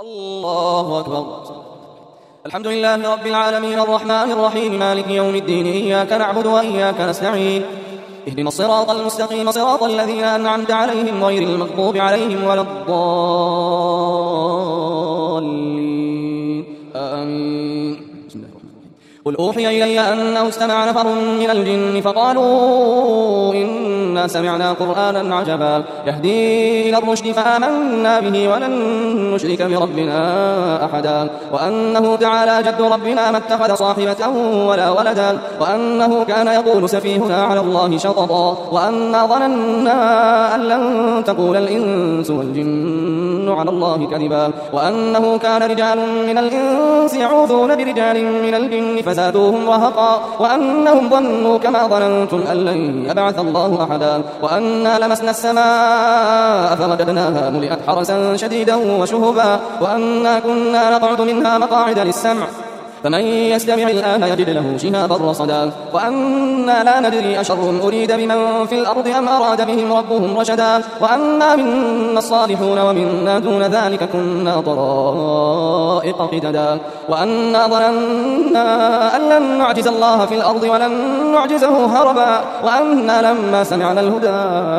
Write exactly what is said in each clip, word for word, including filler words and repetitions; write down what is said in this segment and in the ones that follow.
الله أكبر. الحمد لله رب العالمين الرحمن الرحيم مالك يوم الدين إياك نعبد وإياك نستعين اهدنا الصراط المستقيم صراط الذين أنعمت عليهم غير المغضوب عليهم ولا الضالين آمين. قل أوحي إلي أنه استمع نفر من الجن فقالوا إنا سمعنا قرآنا عجبا يهدي إلى الرشد فآمنا به ولن نشرك بربنا أحدا وأنه تعالى جد ربنا ما اتخذ صاحبة ولا ولدا وأنه كان يقول سفيهنا على الله شططا وأنا ظننا أن لن تقول الإنس والجن على الله كذبا وأنه كان رجال من الإنس يعوذون برجال من الجن فزادوهم رهقا وأنهم ظنوا كما ظننتم أن لن يبعث الله أحدا وأنا لمسنا السماء فوجدناها ملئت حرسا شديدا وشهبا وأنا كنا نقعد منها مقاعد للسمع فمن يستمع الآن يجد له شهابا رصدا وأنا لا ندري أشر أريد بمن في الأرض أم أراد بهم ربهم رشدا وأنا منا الصالحون ومنا دون ذلك كنا طرائق قددا وأنا ظننا أن لن نعجز الله في الأرض ولن نعجزه هربا وأنا لما سمعنا الهدى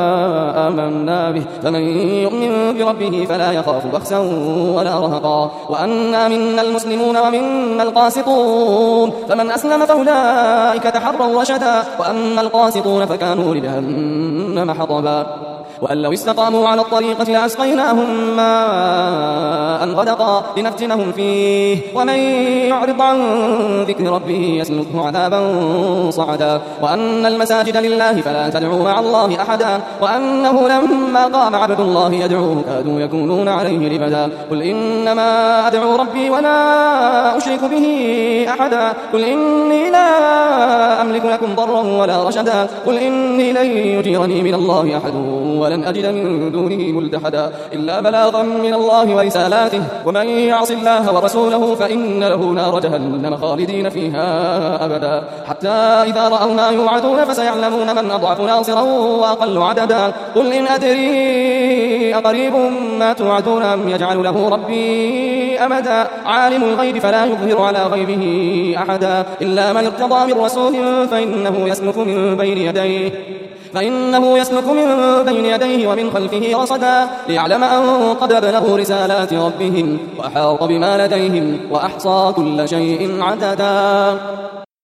آمنا به فمن يؤمن بربه فلا يخاف بخسا ولا رهقا وأنا منا المسلمون ومنا القاسطون فمن أسلم فأولئك تحروا رشدا وأما القاسطون فكانوا لجهنم حطبا وأن لو استقاموا على الطريقة لأسقيناهم ماء غدقا لنفتنهم فيه ومن يعرض عن ذكر ربه يسلكه عذابا صعدا وأن المساجد لله فلا تدعوا مع الله أحدا وأنه لما قام عبد الله يدعوه كادوا يكونون عليه لبدا قل إنما أدعو ربي ولا أشرك به أحدا قل إني لا أملك لكم ضرا ولا رشدا قل إني لن يجيرني من الله أحد ولن أجد من دونه ملتحدا إلا بلاغا من الله ورسالاته ومن يعص الله ورسوله فإن له نار جهنم خالدين فيها أبدا حتى إذا رأوا ما يوعدون فسيعلمون من أضعف ناصرا وأقل عددا قل إن أدري أقريب ما توعدون أم يجعل له ربي أمدا عالم الغيب فلا يظهر على غيبه أحدا إلا من ارتضى من رسول فإنه يسلك من بين يديه فإنه يسلك من بين يديه ومن خلفه رصدا ليعلم أن قد بلغوا رسالات ربهم وأحاط بما لديهم وأحصى كل شيء عددا.